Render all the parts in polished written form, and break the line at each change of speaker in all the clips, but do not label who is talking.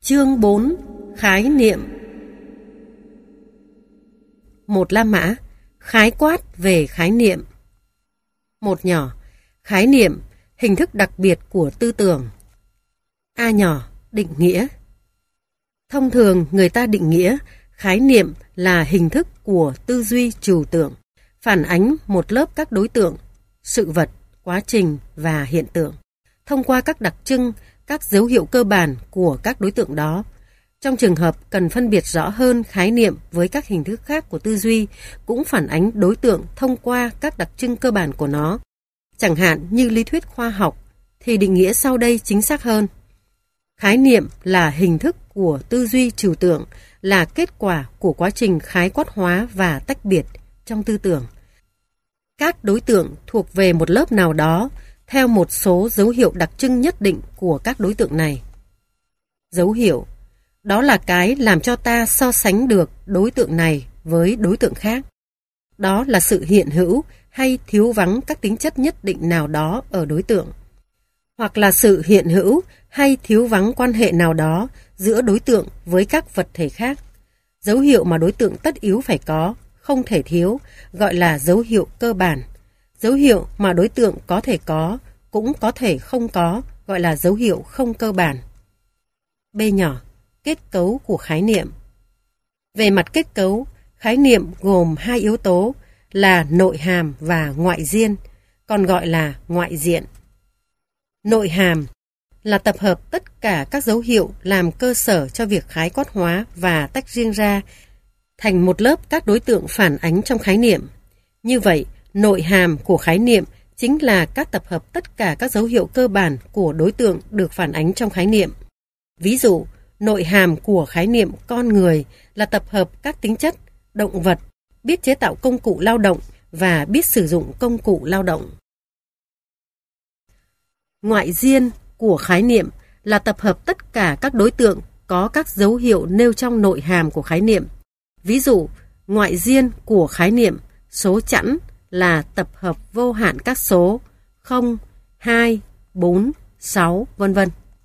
Chương 4. Khái niệm. Một La Mã, khái quát về khái niệm. Một nhỏ, khái niệm, hình thức đặc biệt của tư tưởng. A nhỏ, định nghĩa. Thông thường người ta định nghĩa khái niệm là hình thức của tư duy trừu tượng, phản ánh một lớp các đối tượng, sự vật, quá trình và hiện tượng, thông qua các đặc trưng, các dấu hiệu cơ bản của các đối tượng đó. Trong trường hợp cần phân biệt rõ hơn khái niệm với các hình thức khác của tư duy, cũng phản ánh đối tượng thông qua các đặc trưng cơ bản của nó. Chẳng hạn như lý thuyết khoa học, thì định nghĩa sau đây chính xác hơn. Khái niệm là hình thức của tư duy trừu tượng, là kết quả của quá trình khái quát hóa và tách biệt trong tư tưởng. Các đối tượng thuộc về một lớp nào đó, theo một số dấu hiệu đặc trưng nhất định của các đối tượng này. Dấu hiệu, đó là cái làm cho ta so sánh được đối tượng này với đối tượng khác. Đó là sự hiện hữu hay thiếu vắng các tính chất nhất định nào đó ở đối tượng, hoặc là sự hiện hữu hay thiếu vắng quan hệ nào đó giữa đối tượng với các vật thể khác. Dấu hiệu mà đối tượng tất yếu phải có, không thể thiếu, gọi là dấu hiệu cơ bản. Dấu hiệu mà đối tượng có thể có, cũng có thể không có, gọi là dấu hiệu không cơ bản. B nhỏ, kết cấu của khái niệm. Về mặt kết cấu, khái niệm gồm hai yếu tố là nội hàm và ngoại diên, còn gọi là ngoại diện. Nội hàm là tập hợp tất cả các dấu hiệu làm cơ sở cho việc khái quát hóa và tách riêng ra thành một lớp các đối tượng phản ánh trong khái niệm. Như vậy, nội hàm của khái niệm chính là các tập hợp tất cả các dấu hiệu cơ bản của đối tượng được phản ánh trong khái niệm. Ví dụ, nội hàm của khái niệm con người là tập hợp các tính chất, động vật, biết chế tạo công cụ lao động và biết sử dụng công cụ lao động. Ngoại diên của khái niệm là tập hợp tất cả các đối tượng có các dấu hiệu nêu trong nội hàm của khái niệm. Ví dụ, ngoại diên của khái niệm số chẵn là tập hợp vô hạn các số 0, 2, 4, 6, v.v.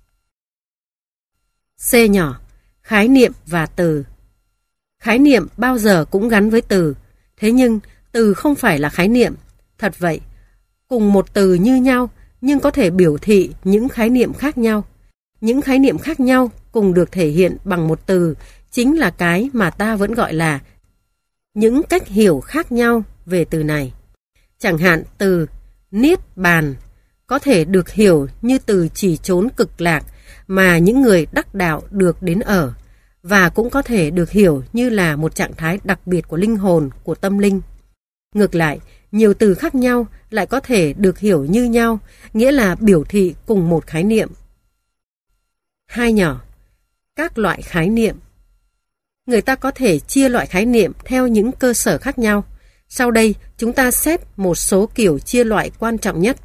C nhỏ, khái niệm và từ. Khái niệm bao giờ cũng gắn với từ, thế nhưng từ không phải là khái niệm. Thật vậy, cùng một từ như nhau nhưng có thể biểu thị những khái niệm khác nhau. Những khái niệm khác nhau cùng được thể hiện bằng một từ chính là cái mà ta vẫn gọi là những cách hiểu khác nhau về từ này. Chẳng hạn từ niết bàn có thể được hiểu như từ chỉ chốn cực lạc mà những người đắc đạo được đến ở, và cũng có thể được hiểu như là một trạng thái đặc biệt của linh hồn, của tâm linh. Ngược lại, nhiều từ khác nhau lại có thể được hiểu như nhau, nghĩa là biểu thị cùng một khái niệm. Hai nhỏ, các loại khái niệm. Người ta có thể chia loại khái niệm theo những cơ sở khác nhau. Sau đây, chúng ta xét một số kiểu chia loại quan trọng nhất.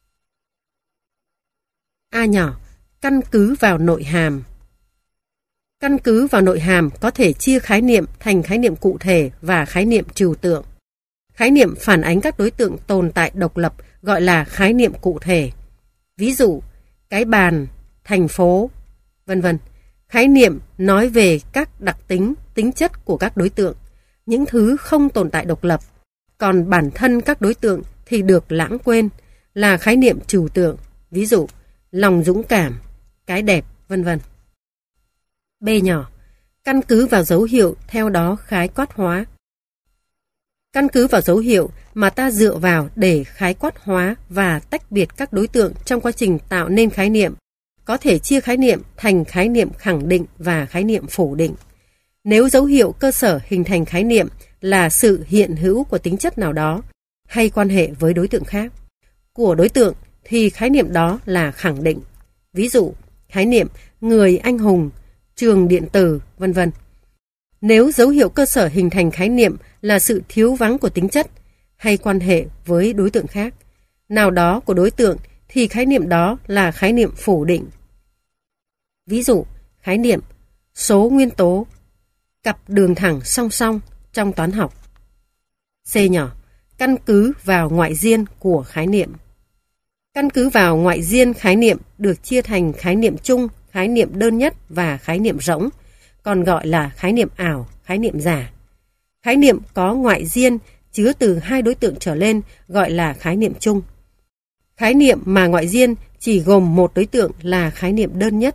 A nhỏ, căn cứ vào nội hàm. Căn cứ vào nội hàm có thể chia khái niệm thành khái niệm cụ thể và khái niệm trừu tượng. Khái niệm phản ánh các đối tượng tồn tại độc lập gọi là khái niệm cụ thể. Ví dụ, cái bàn, thành phố, v.v. Khái niệm nói về các đặc tính, tính chất của các đối tượng, những thứ không tồn tại độc lập, còn bản thân các đối tượng thì được lãng quên, là khái niệm trừu tượng. Ví dụ, lòng dũng cảm, cái đẹp, v.v. B nhỏ, căn cứ vào dấu hiệu theo đó khái quát hóa. Căn cứ vào dấu hiệu mà ta dựa vào để khái quát hóa và tách biệt các đối tượng trong quá trình tạo nên khái niệm, có thể chia khái niệm thành khái niệm khẳng định và khái niệm phủ định. Nếu dấu hiệu cơ sở hình thành khái niệm là sự hiện hữu của tính chất nào đó hay quan hệ với đối tượng khác của đối tượng thì khái niệm đó là khẳng định. Ví dụ, khái niệm người anh hùng, trường điện tử, v.v. Nếu dấu hiệu cơ sở hình thành khái niệm là sự thiếu vắng của tính chất hay quan hệ với đối tượng khác nào đó của đối tượng thì khái niệm đó là khái niệm phủ định. Ví dụ, khái niệm số nguyên tố, cặp đường thẳng song song trong toán học. C nhỏ, căn cứ vào ngoại diên của khái niệm. Căn cứ vào ngoại diên khái niệm được chia thành khái niệm chung khái niệm đơn nhất và khái niệm rỗng, còn gọi là khái niệm ảo, khái niệm giả. Khái niệm có ngoại diên chứa từ 2 đối tượng trở lên gọi là khái niệm chung. Khái niệm mà ngoại diên chỉ gồm một đối tượng là khái niệm đơn nhất.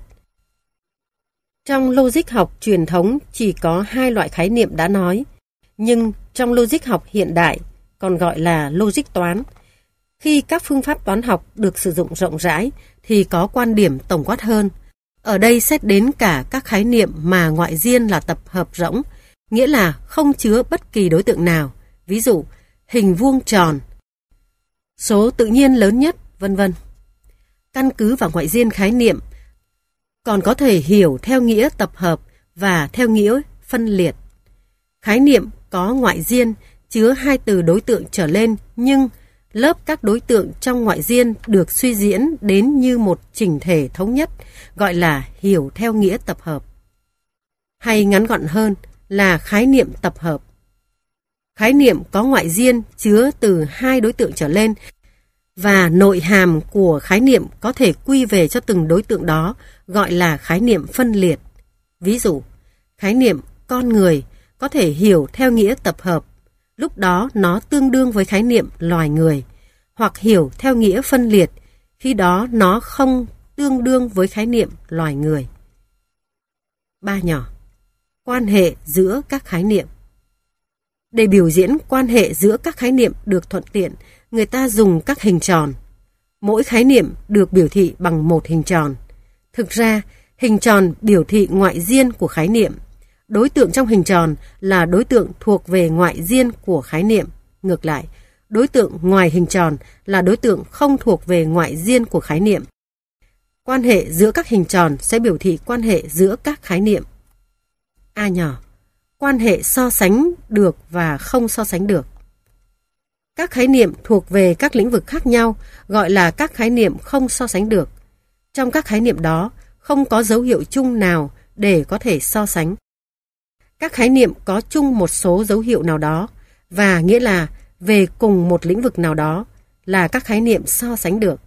Trong logic học truyền thống chỉ có 2 loại khái niệm đã nói, nhưng trong logic học hiện đại, còn gọi là logic toán, khi các phương pháp toán học được sử dụng rộng rãi thì có quan điểm tổng quát hơn. Ở đây xét đến cả các khái niệm mà ngoại diên là tập hợp rỗng, nghĩa là không chứa bất kỳ đối tượng nào, ví dụ hình vuông tròn, số tự nhiên lớn nhất, vân vân. Căn cứ vào ngoại diên khái niệm, còn có thể hiểu theo nghĩa tập hợp và theo nghĩa phân liệt. Khái niệm có ngoại diên chứa 2 từ đối tượng trở lên, nhưng lớp các đối tượng trong ngoại diên được suy diễn đến như một chỉnh thể thống nhất, gọi là hiểu theo nghĩa tập hợp. Hay ngắn gọn hơn là khái niệm tập hợp. Khái niệm có ngoại diên chứa từ 2 đối tượng trở lên, và nội hàm của khái niệm có thể quy về cho từng đối tượng đó, gọi là khái niệm phân liệt. Ví dụ, khái niệm con người có thể hiểu theo nghĩa tập hợp, lúc đó nó tương đương với khái niệm loài người, hoặc hiểu theo nghĩa phân liệt, khi đó nó không tương đương với khái niệm loài người. 3 nhỏ. Quan hệ giữa các khái niệm. Để biểu diễn quan hệ giữa các khái niệm được thuận tiện, người ta dùng các hình tròn. Mỗi khái niệm được biểu thị bằng một hình tròn. Thực ra, hình tròn biểu thị ngoại diên của khái niệm. Đối tượng trong hình tròn là đối tượng thuộc về ngoại diên của khái niệm. Ngược lại, đối tượng ngoài hình tròn là đối tượng không thuộc về ngoại diên của khái niệm. Quan hệ giữa các hình tròn sẽ biểu thị quan hệ giữa các khái niệm. A nhỏ. Quan hệ so sánh được và không so sánh được. Các khái niệm thuộc về các lĩnh vực khác nhau gọi là các khái niệm không so sánh được. Trong các khái niệm đó, không có dấu hiệu chung nào để có thể so sánh. Các khái niệm có chung một số dấu hiệu nào đó, và nghĩa là về cùng một lĩnh vực nào đó, là các khái niệm so sánh được.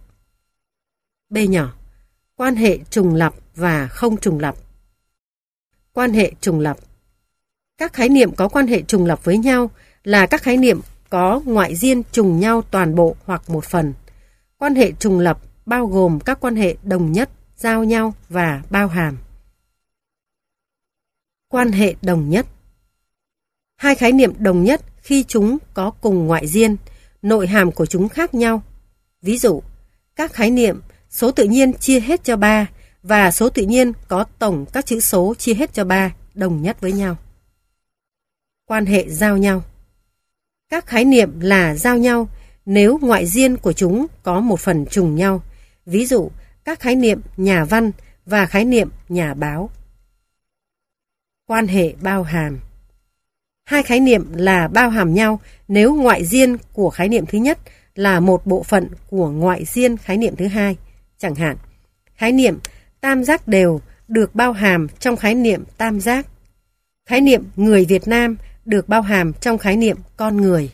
B nhỏ. Quan hệ trùng lặp và không trùng lặp. Quan hệ trùng lặp. Các khái niệm có quan hệ trùng lặp với nhau là các khái niệm có ngoại diên trùng nhau toàn bộ hoặc một phần. Quan hệ trùng lặp bao gồm các quan hệ đồng nhất, giao nhau và bao hàm. Quan hệ đồng nhất. 2 khái niệm đồng nhất khi chúng có cùng ngoại diên, nội hàm của chúng khác nhau. Ví dụ, các khái niệm số tự nhiên chia hết cho 3 và số tự nhiên có tổng các chữ số chia hết cho 3 đồng nhất với nhau. Quan hệ giao nhau. Các khái niệm là giao nhau nếu ngoại diên của chúng có một phần trùng nhau. Ví dụ, các khái niệm nhà văn và khái niệm nhà báo. Quan hệ bao hàm. 2 khái niệm là bao hàm nhau nếu ngoại diên của khái niệm thứ nhất là một bộ phận của ngoại diên khái niệm thứ hai. Chẳng hạn, khái niệm tam giác đều được bao hàm trong khái niệm tam giác. Khái niệm người Việt Nam được bao hàm trong khái niệm con người.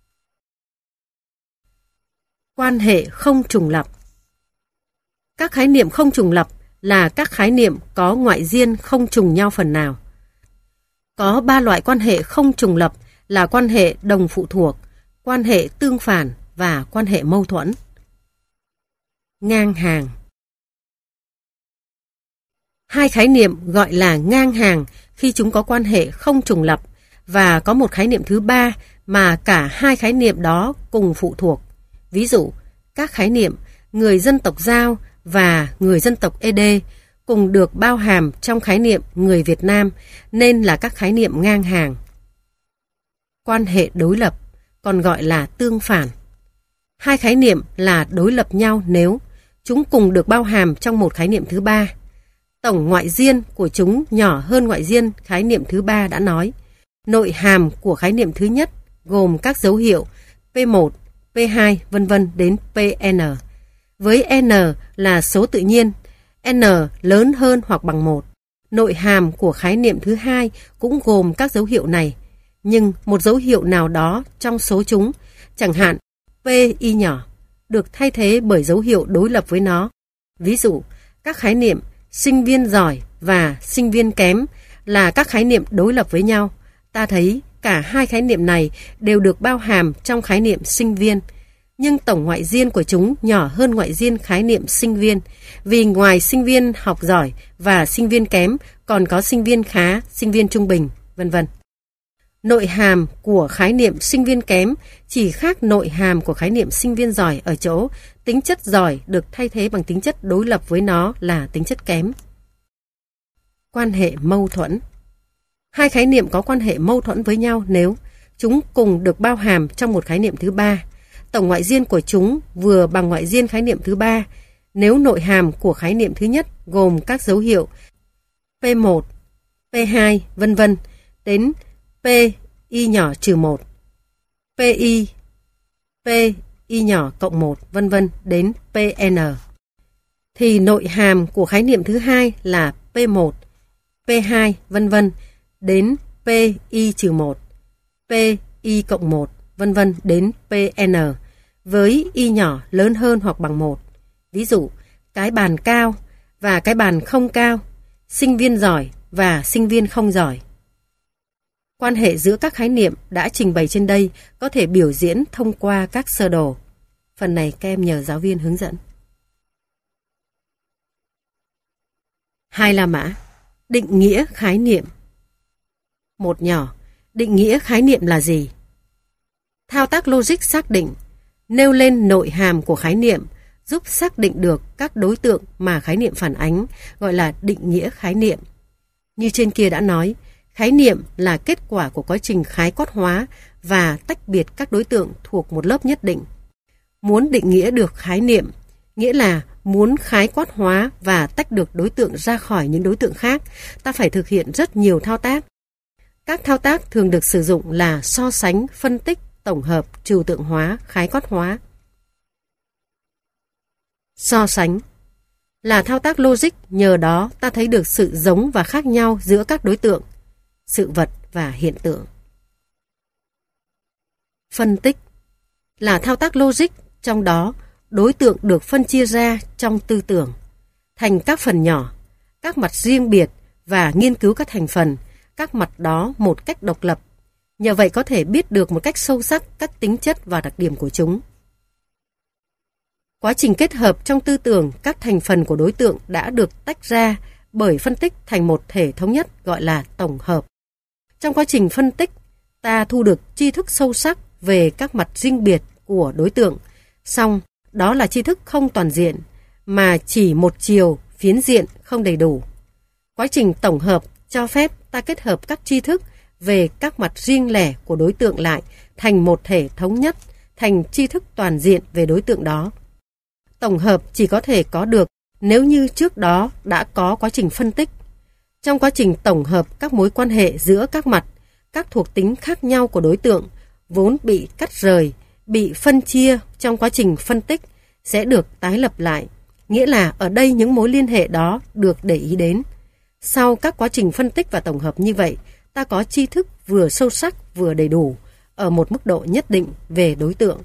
Quan hệ không trùng lặp. Các khái niệm không trùng lặp là các khái niệm có ngoại diên không trùng nhau phần nào. Có 3 loại quan hệ không trùng lặp là quan hệ đồng phụ thuộc, quan hệ tương phản và quan hệ mâu thuẫn. Ngang hàng. 2 khái niệm gọi là ngang hàng khi chúng có quan hệ không trùng lặp và có một khái niệm thứ 3 mà cả 2 khái niệm đó cùng phụ thuộc. Ví dụ, các khái niệm người dân tộc Dao và người dân tộc ED cùng được bao hàm trong khái niệm người Việt Nam nên là các khái niệm ngang hàng. Quan hệ đối lập, còn gọi là tương phản. 2 khái niệm là đối lập nhau nếu chúng cùng được bao hàm trong một khái niệm thứ 3. Tổng ngoại diên của chúng nhỏ hơn ngoại diên khái niệm thứ 3 đã nói. Nội hàm của khái niệm thứ nhất gồm các dấu hiệu P1, P2, vân vân đến Pn. Với n là số tự nhiên, n lớn hơn hoặc bằng 1. Nội hàm của khái niệm thứ hai cũng gồm các dấu hiệu này, nhưng một dấu hiệu nào đó trong số chúng, chẳng hạn Pi nhỏ, được thay thế bởi dấu hiệu đối lập với nó. Ví dụ, các khái niệm sinh viên giỏi và sinh viên kém là các khái niệm đối lập với nhau. Ta thấy cả hai khái niệm này đều được bao hàm trong khái niệm sinh viên, nhưng tổng ngoại riêng của chúng nhỏ hơn ngoại riêng khái niệm sinh viên, vì ngoài sinh viên học giỏi và sinh viên kém còn có sinh viên khá, sinh viên trung bình, vân vân. Nội hàm của khái niệm sinh viên kém chỉ khác nội hàm của khái niệm sinh viên giỏi ở chỗ tính chất giỏi được thay thế bằng tính chất đối lập với nó là tính chất kém. Quan hệ mâu thuẫn. Hai khái niệm có quan hệ mâu thuẫn với nhau nếu chúng cùng được bao hàm trong một khái niệm thứ ba. Tổng ngoại riêng của chúng vừa bằng ngoại riêng khái niệm thứ ba nếu nội hàm của khái niệm thứ nhất gồm các dấu hiệu P1, P2, vân vân đến Pi nhỏ trừ 1, Pi, Pi nhỏ cộng 1, vân vân đến Pn. Thì nội hàm của khái niệm thứ hai là P1, P2, vân vân đến Pi trừ 1, Pi cộng 1, vân vân đến Pn với y nhỏ lớn hơn hoặc bằng 1. Ví dụ, cái bàn cao và cái bàn không cao, sinh viên giỏi và sinh viên không giỏi. Quan hệ giữa các khái niệm đã trình bày trên đây có thể biểu diễn thông qua các sơ đồ. Phần này các em nhờ giáo viên hướng dẫn. 2 La Mã. Định nghĩa khái niệm. 1 nhỏ. Định nghĩa khái niệm là gì? Thao tác logic xác định, nêu lên nội hàm của khái niệm, giúp xác định được các đối tượng mà khái niệm phản ánh, gọi là định nghĩa khái niệm. Như trên kia đã nói, khái niệm là kết quả của quá trình khái quát hóa và tách biệt các đối tượng thuộc một lớp nhất định. Muốn định nghĩa được khái niệm, nghĩa là muốn khái quát hóa và tách được đối tượng ra khỏi những đối tượng khác, ta phải thực hiện rất nhiều thao tác. Các thao tác thường được sử dụng là so sánh, phân tích, tổng hợp, trừu tượng hóa, khái quát hóa. So sánh là thao tác logic, nhờ đó ta thấy được sự giống và khác nhau giữa các đối tượng, sự vật và hiện tượng. Phân tích là thao tác logic, trong đó đối tượng được phân chia ra trong tư tưởng thành các phần nhỏ, các mặt riêng biệt và nghiên cứu các thành phần, các mặt đó một cách độc lập. Nhờ vậy có thể biết được một cách sâu sắc các tính chất và đặc điểm của chúng. Quá trình kết hợp trong tư tưởng các thành phần của đối tượng đã được tách ra bởi phân tích thành một thể thống nhất gọi là tổng hợp. Trong quá trình phân tích, ta thu được tri thức sâu sắc về các mặt riêng biệt của đối tượng, song đó là tri thức không toàn diện, mà chỉ một chiều, phiến diện, không đầy đủ. Quá trình tổng hợp cho phép ta kết hợp các tri thức về các mặt riêng lẻ của đối tượng lại thành một thể thống nhất, thành tri thức toàn diện về đối tượng đó. Tổng hợp chỉ có thể có được nếu như trước đó đã có quá trình phân tích. Trong quá trình tổng hợp các mối quan hệ giữa các mặt, các thuộc tính khác nhau của đối tượng vốn bị cắt rời, bị phân chia trong quá trình phân tích sẽ được tái lập lại, nghĩa là ở đây những mối liên hệ đó được để ý đến. Sau các quá trình phân tích và tổng hợp như vậy, ta có tri thức vừa sâu sắc vừa đầy đủ ở một mức độ nhất định về đối tượng.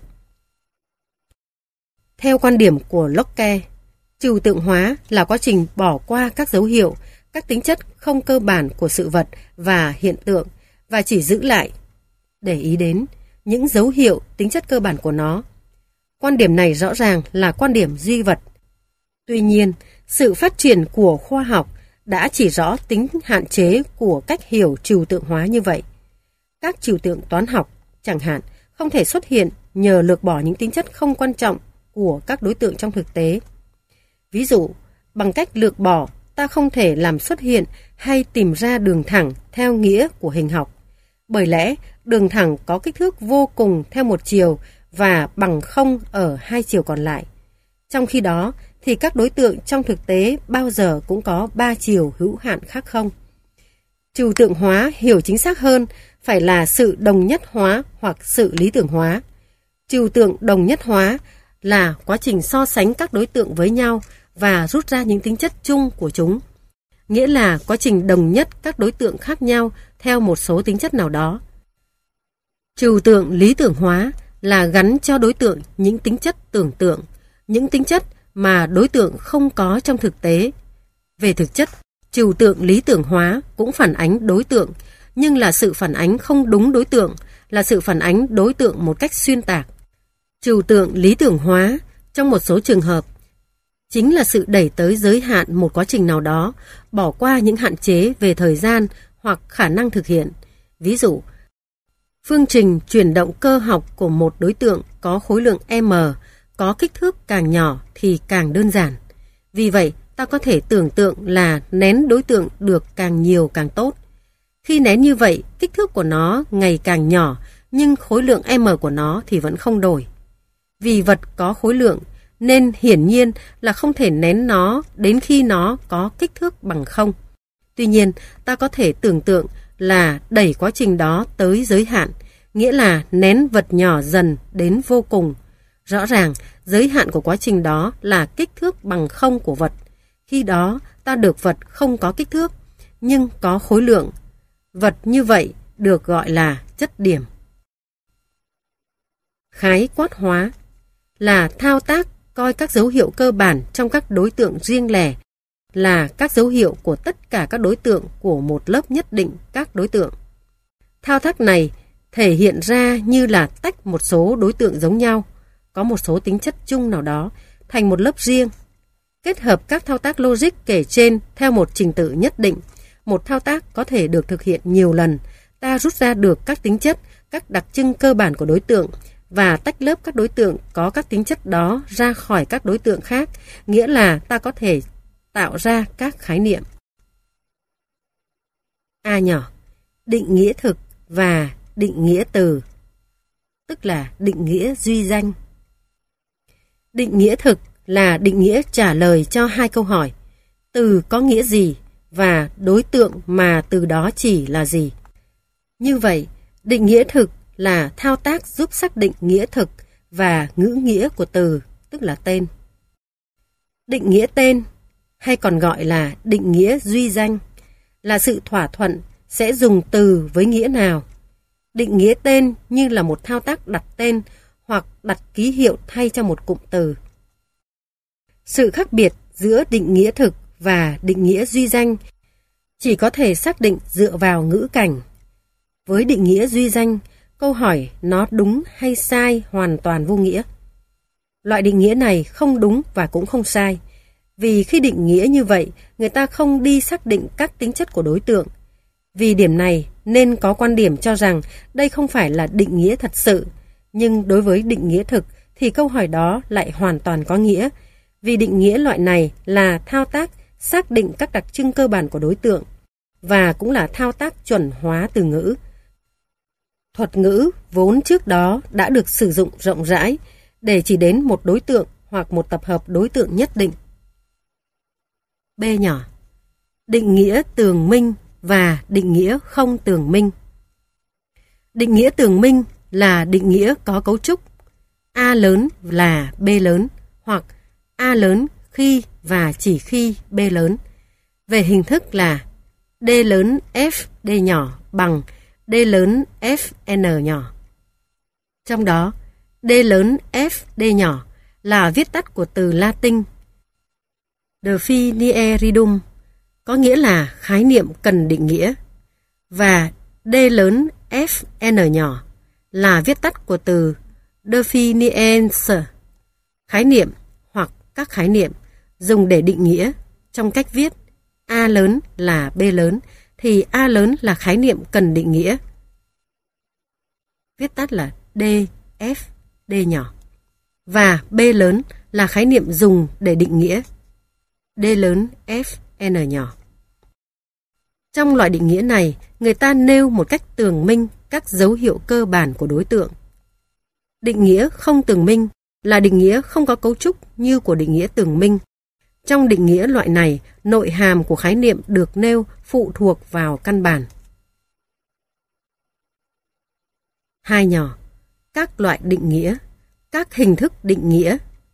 Theo quan điểm của Locke, trừu tượng hóa là quá trình bỏ qua các dấu hiệu, các tính chất không cơ bản của sự vật và hiện tượng và chỉ giữ lại, để ý đến, những dấu hiệu tính chất cơ bản của nó. Quan điểm này rõ ràng là quan điểm duy vật. Tuy nhiên, sự phát triển của khoa học đã chỉ rõ tính hạn chế của cách hiểu trừu tượng hóa như vậy. Các trừu tượng toán học, chẳng hạn, không thể xuất hiện nhờ lược bỏ những tính chất không quan trọng của các đối tượng trong thực tế. Ví dụ, bằng cách lược bỏ, ta không thể làm xuất hiện hay tìm ra đường thẳng theo nghĩa của hình học. Bởi lẽ, đường thẳng có kích thước vô cùng theo một chiều và bằng không ở hai chiều còn lại. Trong khi đó, thì các đối tượng trong thực tế bao giờ cũng có 3 chiều hữu hạn khác không. Trừu tượng hóa hiểu chính xác hơn phải là sự đồng nhất hóa hoặc sự lý tưởng hóa. Trừu tượng đồng nhất hóa là quá trình so sánh các đối tượng với nhau và rút ra những tính chất chung của chúng. Nghĩa là quá trình đồng nhất các đối tượng khác nhau theo một số tính chất nào đó. Trừu tượng lý tưởng hóa là gắn cho đối tượng những tính chất tưởng tượng, những tính chất mà đối tượng không có trong thực tế. Về thực chất, trừu tượng lý tưởng hóa cũng phản ánh đối tượng, nhưng là sự phản ánh không đúng đối tượng, là sự phản ánh đối tượng một cách xuyên tạc. Trừu tượng lý tưởng hóa, trong một số trường hợp, chính là sự đẩy tới giới hạn một quá trình nào đó, bỏ qua những hạn chế về thời gian hoặc khả năng thực hiện. Ví dụ, phương trình chuyển động cơ học của một đối tượng có khối lượng m, có kích thước càng nhỏ thì càng đơn giản. Vì vậy, ta có thể tưởng tượng là nén đối tượng được càng nhiều càng tốt. Khi nén như vậy, kích thước của nó ngày càng nhỏ, nhưng khối lượng m của nó thì vẫn không đổi. Vì vật có khối lượng, nên hiển nhiên là không thể nén nó đến khi nó có kích thước bằng 0. Tuy nhiên, ta có thể tưởng tượng là đẩy quá trình đó tới giới hạn, nghĩa là nén vật nhỏ dần đến vô cùng. Rõ ràng, giới hạn của quá trình đó là kích thước bằng 0 của vật. Khi đó, ta được vật không có kích thước, nhưng có khối lượng. Vật như vậy được gọi là chất điểm. Khái quát hóa là thao tác coi các dấu hiệu cơ bản trong các đối tượng riêng lẻ là các dấu hiệu của tất cả các đối tượng của một lớp nhất định các đối tượng. Thao tác này thể hiện ra như là tách một số đối tượng giống nhau, có một số tính chất chung nào đó, thành một lớp riêng. Kết hợp các thao tác logic kể trên theo một trình tự nhất định, một thao tác có thể được thực hiện nhiều lần, ta rút ra được các tính chất, các đặc trưng cơ bản của đối tượng, và tách lớp các đối tượng có các tính chất đó ra khỏi các đối tượng khác, nghĩa là ta có thể tạo ra các khái niệm. A nhỏ, định nghĩa thực và định nghĩa từ, tức là định nghĩa duy danh. Định nghĩa thực là định nghĩa trả lời cho hai câu hỏi: từ có nghĩa gì và đối tượng mà từ đó chỉ là gì. Như vậy, định nghĩa thực là thao tác giúp xác định nghĩa thực và ngữ nghĩa của từ, tức là tên. Định nghĩa tên, hay còn gọi là định nghĩa duy danh, là sự thỏa thuận sẽ dùng từ với nghĩa nào. Định nghĩa tên như là một thao tác đặt tên hoặc đặt ký hiệu thay cho một cụm từ. Sự khác biệt giữa định nghĩa thực và định nghĩa duy danh chỉ có thể xác định dựa vào ngữ cảnh. Với định nghĩa duy danh, câu hỏi nó đúng hay sai hoàn toàn vô nghĩa. Loại định nghĩa này không đúng và cũng không sai, vì khi định nghĩa như vậy, người ta không đi xác định các tính chất của đối tượng. Vì điểm này nên có quan điểm cho rằng đây không phải là định nghĩa thật sự, nhưng đối với định nghĩa thực thì câu hỏi đó lại hoàn toàn có nghĩa, vì định nghĩa loại này là thao tác xác định các đặc trưng cơ bản của đối tượng, và cũng là thao tác chuẩn hóa từ ngữ. Thuật ngữ vốn trước đó đã được sử dụng rộng rãi để chỉ đến một đối tượng hoặc một tập hợp đối tượng nhất định. B nhỏ, định nghĩa tường minh và định nghĩa không tường minh. Định nghĩa tường minh là định nghĩa có cấu trúc A lớn là B lớn, hoặc A lớn khi và chỉ khi B lớn. Về hình thức là D lớn F D nhỏ bằng D lớn F N nhỏ. Trong đó, D lớn F D nhỏ là viết tắt của từ Latin Definieridum, có nghĩa là khái niệm cần định nghĩa, và D lớn F N nhỏ là viết tắt của từ Definiens, khái niệm hoặc các khái niệm dùng để định nghĩa. Trong cách viết A lớn là B lớn thì A lớn là khái niệm cần định nghĩa, viết tắt là D, F, D nhỏ, và B lớn là khái niệm dùng để định nghĩa, D lớn, F, N nhỏ. Trong loại định nghĩa này, người ta nêu một cách tường minh các dấu hiệu cơ bản của đối tượng. Định nghĩa không tường minh là định nghĩa không có cấu trúc như của định nghĩa tường minh. Trong định nghĩa loại này, nội hàm của khái niệm được nêu phụ thuộc vào căn bản. Hai nhỏ, các loại định nghĩa, các hình thức định nghĩa.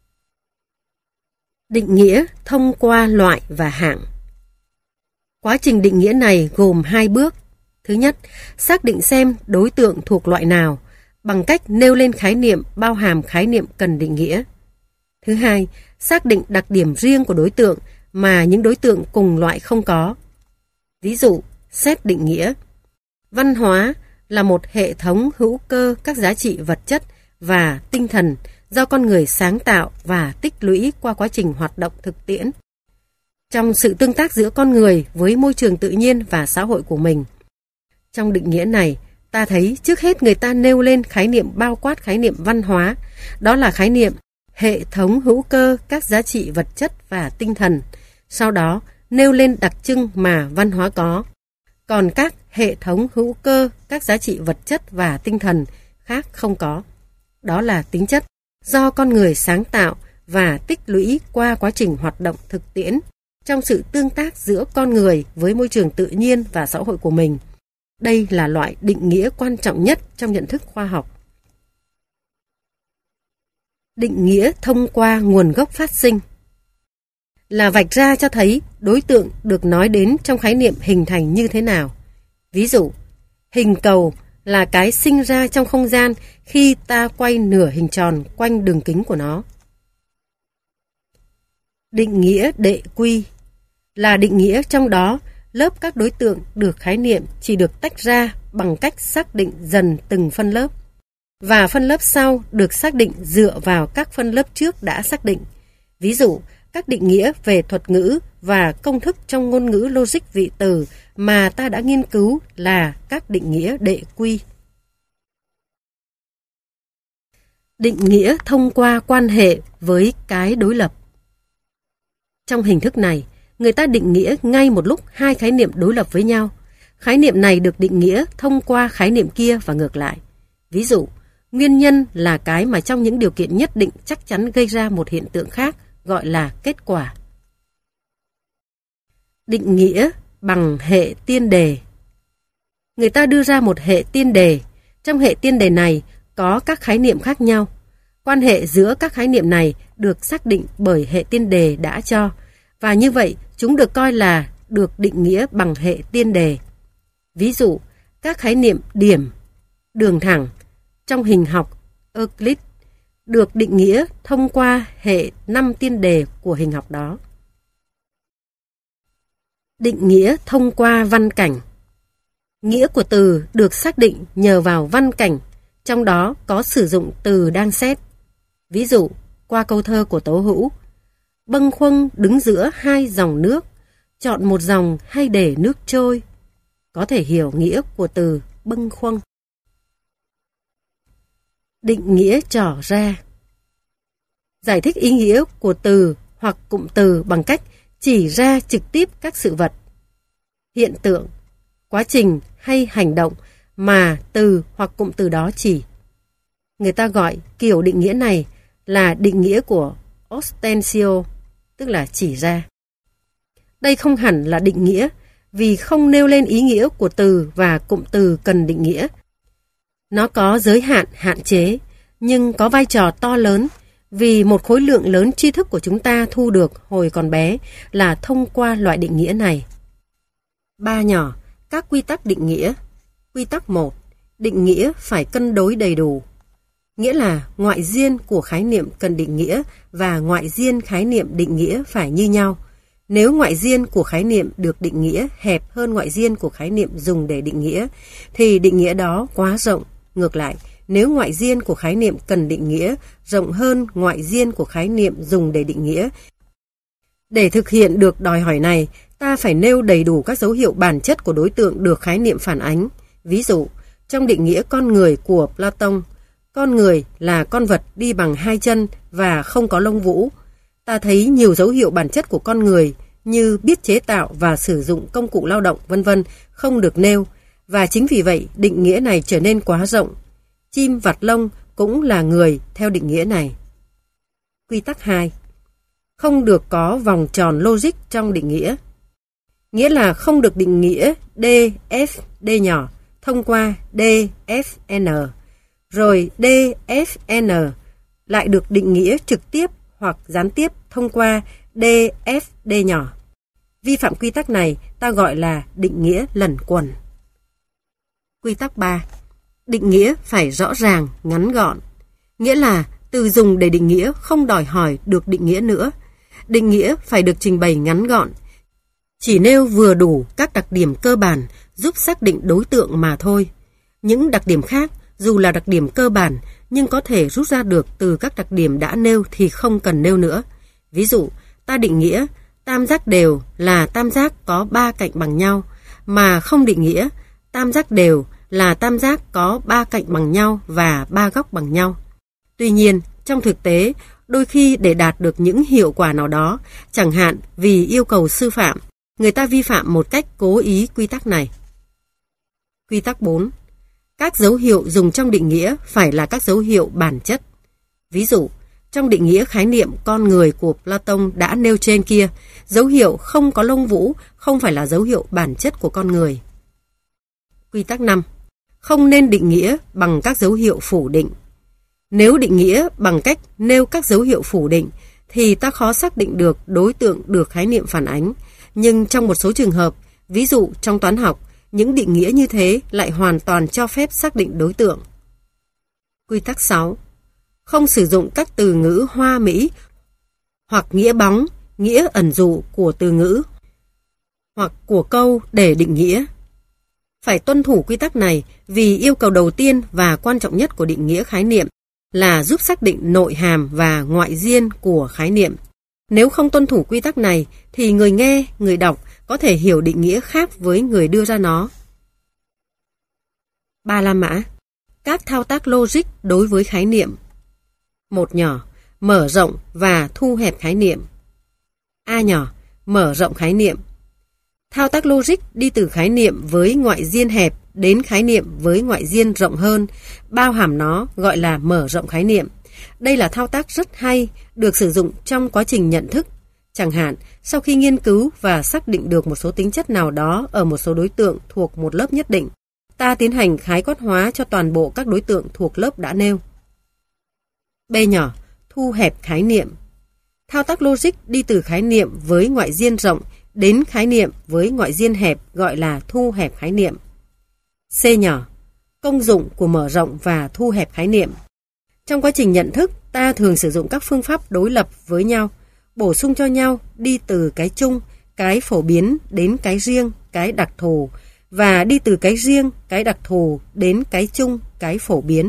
Định nghĩa thông qua loại và hạng. Quá trình định nghĩa này gồm hai bước. Thứ nhất, xác định xem đối tượng thuộc loại nào bằng cách nêu lên khái niệm bao hàm khái niệm cần định nghĩa. Thứ hai, xác định đặc điểm riêng của đối tượng mà những đối tượng cùng loại không có. Ví dụ, xét định nghĩa. Văn hóa là một hệ thống hữu cơ các giá trị vật chất và tinh thần do con người sáng tạo và tích lũy qua quá trình hoạt động thực tiễn. Trong sự tương tác giữa con người với môi trường tự nhiên và xã hội của mình. Trong định nghĩa này, ta thấy trước hết người ta nêu lên khái niệm bao quát khái niệm văn hóa, đó là khái niệm hệ thống hữu cơ các giá trị vật chất và tinh thần, sau đó nêu lên đặc trưng mà văn hóa có. Còn các hệ thống hữu cơ các giá trị vật chất và tinh thần khác không có. Đó là tính chất do con người sáng tạo và tích lũy qua quá trình hoạt động thực tiễn trong sự tương tác giữa con người với môi trường tự nhiên và xã hội của mình. Đây là loại định nghĩa quan trọng nhất trong nhận thức khoa học. Định nghĩa thông qua nguồn gốc phát sinh là vạch ra cho thấy đối tượng được nói đến trong khái niệm hình thành như thế nào. Ví dụ, hình cầu là cái sinh ra trong không gian khi ta quay nửa hình tròn quanh đường kính của nó. Định nghĩa đệ quy là định nghĩa trong đó lớp các đối tượng được khái niệm chỉ được tách ra bằng cách xác định dần từng phân lớp, và phân lớp sau được xác định dựa vào các phân lớp trước đã xác định. Ví dụ, các định nghĩa về thuật ngữ và công thức trong ngôn ngữ logic vị từ mà ta đã nghiên cứu là các định nghĩa đệ quy. Định nghĩa thông qua quan hệ với cái đối lập. Trong hình thức này, người ta định nghĩa ngay một lúc hai khái niệm đối lập với nhau. Khái niệm này được định nghĩa thông qua khái niệm kia và ngược lại. Ví dụ, nguyên nhân là cái mà trong những điều kiện nhất định chắc chắn gây ra một hiện tượng khác, gọi là kết quả. Định nghĩa bằng hệ tiên đề. Người ta đưa ra một hệ tiên đề. Trong hệ tiên đề này có các khái niệm khác nhau. Quan hệ giữa các khái niệm này được xác định bởi hệ tiên đề đã cho, và như vậy chúng được coi là được định nghĩa bằng hệ tiên đề. Ví dụ, các khái niệm điểm, đường thẳng trong hình học Euclid được định nghĩa thông qua hệ 5 tiên đề của hình học đó. Định nghĩa thông qua văn cảnh. Nghĩa của từ được xác định nhờ vào văn cảnh, trong đó có sử dụng từ đang xét. Ví dụ, qua câu thơ của Tố Hữu: bâng khuâng đứng giữa hai dòng nước, chọn một dòng hay để nước trôi. Có thể hiểu nghĩa của từ bâng khuâng. Định nghĩa trỏ ra. Giải thích ý nghĩa của từ hoặc cụm từ bằng cách chỉ ra trực tiếp các sự vật, hiện tượng, quá trình hay hành động mà từ hoặc cụm từ đó chỉ. Người ta gọi kiểu định nghĩa này là định nghĩa của ostensio, tức là chỉ ra. Đây không hẳn là định nghĩa, vì không nêu lên ý nghĩa của từ và cụm từ cần định nghĩa. Nó có giới hạn, hạn chế, nhưng có vai trò to lớn, vì một khối lượng lớn tri thức của chúng ta thu được hồi còn bé là thông qua loại định nghĩa này. 3 nhỏ, các quy tắc định nghĩa. Quy tắc 1. Định nghĩa phải cân đối đầy đủ. Nghĩa là ngoại diên của khái niệm cần định nghĩa và ngoại diên khái niệm định nghĩa phải như nhau. Nếu ngoại diên của khái niệm được định nghĩa hẹp hơn ngoại diên của khái niệm dùng để định nghĩa, thì định nghĩa đó quá rộng. Ngược lại, nếu ngoại diên của khái niệm cần định nghĩa rộng hơn ngoại diên của khái niệm dùng để định nghĩa. Để thực hiện được đòi hỏi này, ta phải nêu đầy đủ các dấu hiệu bản chất của đối tượng được khái niệm phản ánh. Ví dụ, trong định nghĩa con người của Platon, con người là con vật đi bằng 2 chân và không có lông vũ. Ta thấy nhiều dấu hiệu bản chất của con người như biết chế tạo và sử dụng công cụ lao động vân vân không được nêu, và chính vì vậy định nghĩa này trở nên quá rộng. Chim vặt lông cũng là người theo định nghĩa này. Quy tắc 2. Không được có vòng tròn logic trong định nghĩa. Nghĩa là không được định nghĩa D, F, D nhỏ thông qua D, F, N, rồi D, F, N lại được định nghĩa trực tiếp hoặc gián tiếp thông qua D, F, D nhỏ. Vi phạm quy tắc này ta gọi là định nghĩa lẩn quẩn. Quy tắc 3. Định nghĩa phải rõ ràng, ngắn gọn. Nghĩa là từ dùng để định nghĩa không đòi hỏi được định nghĩa nữa. định nghĩa phải được trình bày ngắn gọn, chỉ nêu vừa đủ các đặc điểm cơ bản giúp xác định đối tượng mà thôi. Những đặc điểm khác, dù là đặc điểm cơ bản, nhưng có thể rút ra được từ các đặc điểm đã nêu thì không cần nêu nữa. Ví dụ, ta định nghĩa tam giác đều là tam giác có 3 cạnh bằng nhau, mà không định nghĩa tam giác đều là tam giác có 3 cạnh bằng nhau và 3 góc bằng nhau. Tuy nhiên, trong thực tế, đôi khi để đạt được những hiệu quả nào đó, chẳng hạn vì yêu cầu sư phạm, người ta vi phạm một cách cố ý quy tắc này. Quy tắc 4. Các dấu hiệu dùng trong định nghĩa phải là các dấu hiệu bản chất. Ví dụ, trong định nghĩa khái niệm con người của Platon đã nêu trên kia, dấu hiệu không có lông vũ không phải là dấu hiệu bản chất của con người. Quy tắc 5. Không nên định nghĩa bằng các dấu hiệu phủ định. Nếu định nghĩa bằng cách nêu các dấu hiệu phủ định, thì ta khó xác định được đối tượng được khái niệm phản ánh. Nhưng trong một số trường hợp, ví dụ trong toán học, những định nghĩa như thế lại hoàn toàn cho phép xác định đối tượng. Quy tắc 6. Không sử dụng các từ ngữ hoa mỹ hoặc nghĩa bóng, nghĩa ẩn dụ của từ ngữ hoặc của câu để định nghĩa. Phải tuân thủ quy tắc này vì yêu cầu đầu tiên và quan trọng nhất của định nghĩa khái niệm là giúp xác định nội hàm và ngoại diên của khái niệm. Nếu không tuân thủ quy tắc này thì người nghe, người đọc có thể hiểu định nghĩa khác với người đưa ra nó. Ba la mã. Các thao tác logic đối với khái niệm. Một nhỏ, mở rộng và thu hẹp khái niệm. A nhỏ, mở rộng khái niệm. Thao tác logic đi từ khái niệm với ngoại diên hẹp đến khái niệm với ngoại diên rộng hơn, bao hàm nó gọi là mở rộng khái niệm. Đây là thao tác rất hay, được sử dụng trong quá trình nhận thức. Chẳng hạn, sau khi nghiên cứu và xác định được một số tính chất nào đó ở một số đối tượng thuộc một lớp nhất định, ta tiến hành khái quát hóa cho toàn bộ các đối tượng thuộc lớp đã nêu. B nhỏ, thu hẹp khái niệm. Thao tác logic đi từ khái niệm với ngoại diên rộng đến khái niệm với ngoại diên hẹp gọi là thu hẹp khái niệm. C nhỏ, công dụng của mở rộng và thu hẹp khái niệm. Trong quá trình nhận thức, ta thường sử dụng các phương pháp đối lập với nhau, bổ sung cho nhau đi từ cái chung, cái phổ biến đến cái riêng, cái đặc thù, và đi từ cái riêng, cái đặc thù đến cái chung, cái phổ biến.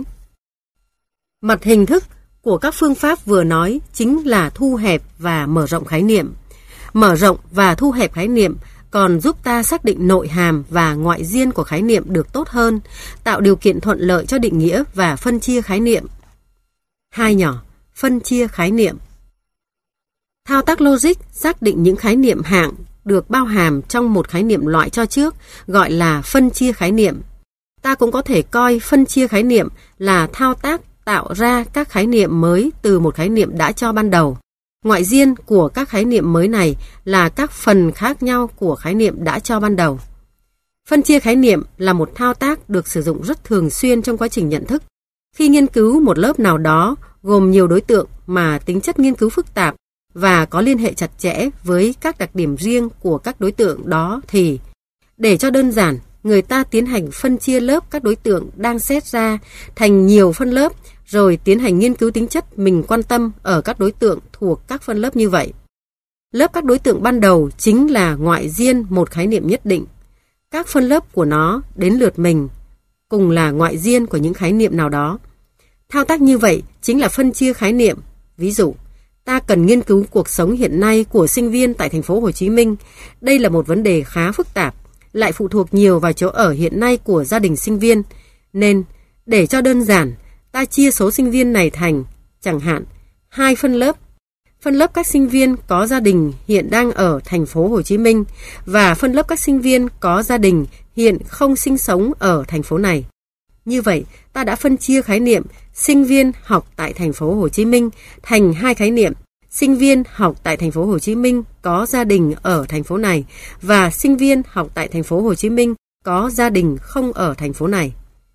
Mặt hình thức của các phương pháp vừa nói chính là thu hẹp và mở rộng khái niệm. Mở rộng và thu hẹp khái niệm còn giúp ta xác định nội hàm và ngoại diên của khái niệm được tốt hơn, tạo điều kiện thuận lợi cho định nghĩa và phân chia khái niệm. Hai nhỏ, phân chia khái niệm. Thao tác logic xác định những khái niệm hạng được bao hàm trong một khái niệm loại cho trước, gọi là phân chia khái niệm. Ta cũng có thể coi phân chia khái niệm là thao tác tạo ra các khái niệm mới từ một khái niệm đã cho ban đầu. Ngoại diên của các khái niệm mới này là các phần khác nhau của khái niệm đã cho ban đầu. Phân chia khái niệm là một thao tác được sử dụng rất thường xuyên trong quá trình nhận thức. Khi nghiên cứu một lớp nào đó gồm nhiều đối tượng mà tính chất nghiên cứu phức tạp và có liên hệ chặt chẽ với các đặc điểm riêng của các đối tượng đó thì, để cho đơn giản, người ta tiến hành phân chia lớp các đối tượng đang xét ra thành nhiều phân lớp, rồi tiến hành nghiên cứu tính chất mình quan tâm ở các đối tượng thuộc các phân lớp như vậy. Lớp các đối tượng ban đầu chính là ngoại diên một khái niệm nhất định. Các phân lớp của nó đến lượt mình cùng là ngoại diên của những khái niệm nào đó. Thao tác như vậy chính là phân chia khái niệm. Ví dụ, ta cần nghiên cứu cuộc sống hiện nay của sinh viên tại thành phố Hồ Chí Minh. Đây là một vấn đề khá phức tạp, lại phụ thuộc nhiều vào chỗ ở hiện nay của gia đình sinh viên. Nên, để cho đơn giản, ta chia số sinh viên này thành, chẳng hạn, 2 phân lớp. Phân lớp các sinh viên có gia đình hiện đang ở thành phố Hồ Chí Minh và phân lớp các sinh viên có gia đình hiện không sinh sống ở thành phố này. Như vậy, ta đã phân chia khái niệm sinh viên học tại thành phố Hồ Chí Minh thành 2 khái niệm: sinh viên học tại thành phố Hồ Chí Minh có gia đình ở thành phố này và sinh viên học tại thành phố Hồ Chí Minh có gia đình không ở thành phố này.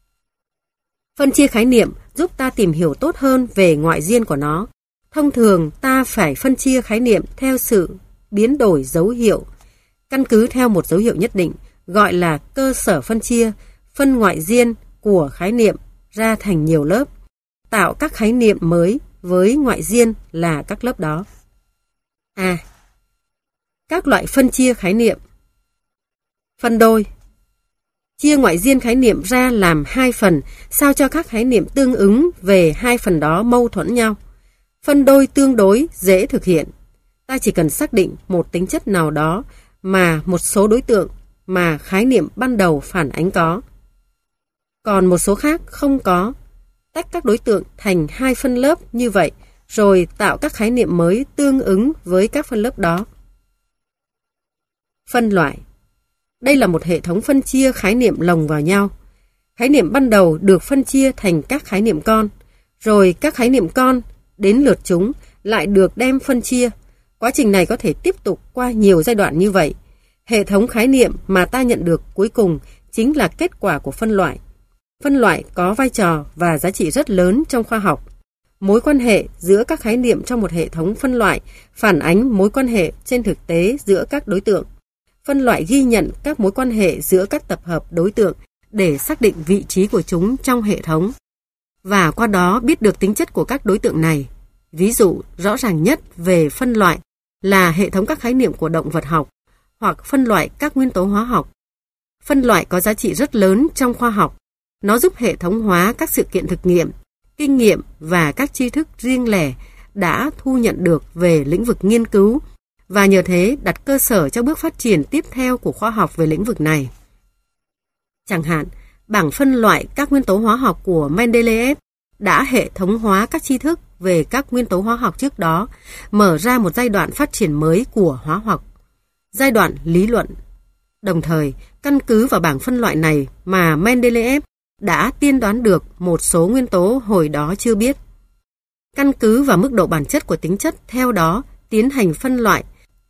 Phân chia khái niệm giúp ta tìm hiểu tốt hơn về ngoại diên của nó. Thông thường ta phải phân chia khái niệm theo sự biến đổi dấu hiệu, căn cứ theo một dấu hiệu nhất định, gọi là cơ sở phân chia, phân ngoại diên của khái niệm ra thành nhiều lớp, tạo các khái niệm mới với ngoại diên là các lớp đó. A. Các loại phân chia khái niệm. Phân đôi. Chia ngoại diên khái niệm ra làm hai phần, sao cho các khái niệm tương ứng về hai phần đó mâu thuẫn nhau. Phân đôi tương đối dễ thực hiện. Ta chỉ cần xác định một tính chất nào đó mà một số đối tượng mà khái niệm ban đầu phản ánh có. Còn một số khác không có. Tách các đối tượng thành hai phân lớp như vậy, rồi tạo các khái niệm mới tương ứng với các phân lớp đó. Phân loại. Đây là một hệ thống phân chia khái niệm lồng vào nhau. Khái niệm ban đầu được phân chia thành các khái niệm con, rồi các khái niệm con đến lượt chúng lại được đem phân chia. Quá trình này có thể tiếp tục qua nhiều giai đoạn như vậy. Hệ thống khái niệm mà ta nhận được cuối cùng chính là kết quả của phân loại. Phân loại có vai trò và giá trị rất lớn trong khoa học. Mối quan hệ giữa các khái niệm trong một hệ thống phân loại phản ánh mối quan hệ trên thực tế giữa các đối tượng. Phân loại ghi nhận các mối quan hệ giữa các tập hợp đối tượng để xác định vị trí của chúng trong hệ thống, và qua đó biết được tính chất của các đối tượng này. Ví dụ rõ ràng nhất về phân loại là hệ thống các khái niệm của động vật học hoặc phân loại các nguyên tố hóa học. Phân loại có giá trị rất lớn trong khoa học. Nó giúp hệ thống hóa các sự kiện thực nghiệm, kinh nghiệm và các tri thức riêng lẻ đã thu nhận được về lĩnh vực nghiên cứu, và nhờ thế đặt cơ sở cho bước phát triển tiếp theo của khoa học về lĩnh vực này. Chẳng hạn, bảng phân loại các nguyên tố hóa học của Mendeleev đã hệ thống hóa các tri thức về các nguyên tố hóa học trước đó, mở ra một giai đoạn phát triển mới của hóa học, giai đoạn lý luận. Đồng thời, căn cứ vào bảng phân loại này mà Mendeleev đã tiên đoán được một số nguyên tố hồi đó chưa biết. Căn cứ vào mức độ bản chất của tính chất theo đó tiến hành phân loại.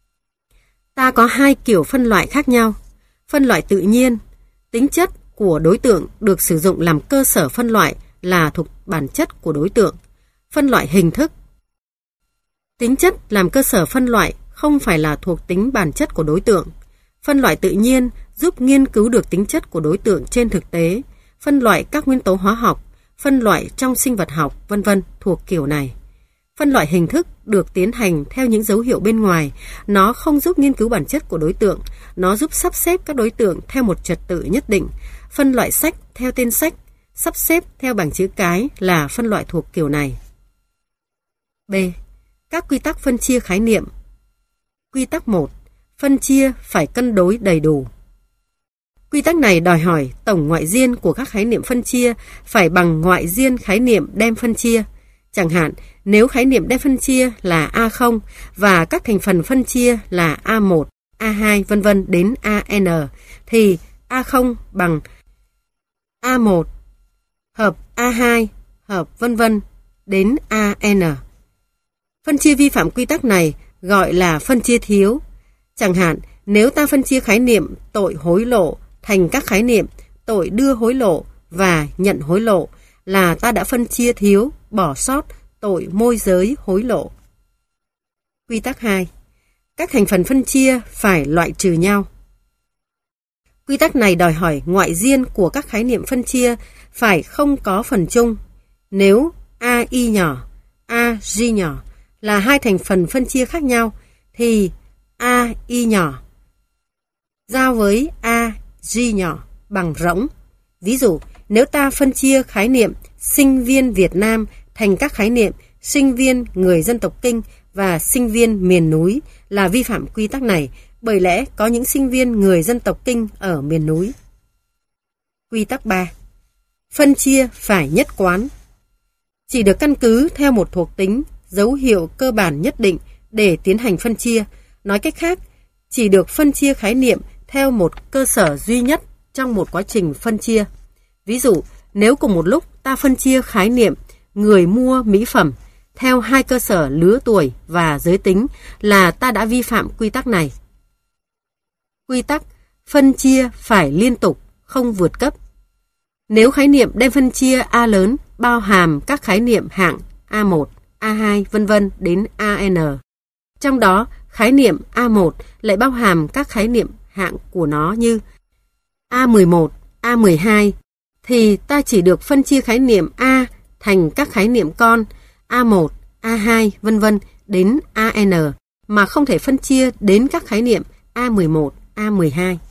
Ta có hai kiểu phân loại khác nhau. Phân loại tự nhiên, tính chất của đối tượng được sử dụng làm cơ sở phân loại là thuộc bản chất của đối tượng. Phân loại hình thức. Tính chất làm cơ sở phân loại không phải là thuộc tính bản chất của đối tượng. Phân loại tự nhiên giúp nghiên cứu được tính chất của đối tượng trên thực tế. Phân loại các nguyên tố hóa học, phân loại trong sinh vật học, vân vân thuộc kiểu này. Phân loại hình thức được tiến hành theo những dấu hiệu bên ngoài. Nó không giúp nghiên cứu bản chất của đối tượng. Nó giúp sắp xếp các đối tượng theo một trật tự nhất định. Phân loại sách theo tên sách, sắp xếp theo bảng chữ cái là phân loại thuộc kiểu này. B. Các quy tắc phân chia khái niệm. Quy tắc 1. Phân chia phải cân đối đầy đủ. Quy tắc này đòi hỏi tổng ngoại diên của các khái niệm phân chia phải bằng ngoại diên khái niệm đem phân chia. Chẳng hạn, nếu khái niệm đem phân chia là A0 và các thành phần phân chia là A1, A2, vân vân đến AN, thì A0 bằng A1 hợp A2 hợp vân vân đến AN. Phân chia vi phạm quy tắc này gọi là phân chia thiếu. Chẳng hạn, nếu ta phân chia khái niệm tội hối lộ thành các khái niệm tội đưa hối lộ và nhận hối lộ là ta đã phân chia thiếu, bỏ sót tội môi giới hối lộ. Quy tắc 2. Các thành phần phân chia phải loại trừ nhau. Quy tắc này đòi hỏi ngoại diên của các khái niệm phân chia phải không có phần chung. Nếu AI nhỏ, AG nhỏ là hai thành phần phân chia khác nhau, thì AI nhỏ giao với AG nhỏ bằng rỗng. Ví dụ, nếu ta phân chia khái niệm sinh viên Việt Nam thành các khái niệm sinh viên người dân tộc Kinh và sinh viên miền núi là vi phạm quy tắc này, bởi lẽ có những sinh viên người dân tộc Kinh ở miền núi. Quy tắc 3. Phân chia phải nhất quán. Chỉ được căn cứ theo một thuộc tính, dấu hiệu cơ bản nhất định để tiến hành phân chia. Nói cách khác, chỉ được phân chia khái niệm theo một cơ sở duy nhất trong một quá trình phân chia. Ví dụ, nếu cùng một lúc ta phân chia khái niệm người mua mỹ phẩm theo hai cơ sở lứa tuổi và giới tính là ta đã vi phạm quy tắc này. Quy tắc phân chia phải liên tục, không vượt cấp. Nếu khái niệm đem phân chia A lớn bao hàm các khái niệm hạng A1, A2, vân vân đến AN, trong đó khái niệm A1 lại bao hàm các khái niệm hạng của nó như A11, A12, thì ta chỉ được phân chia khái niệm A thành các khái niệm con A1, A2, vân vân đến AN mà không thể phân chia đến các khái niệm A11, A12.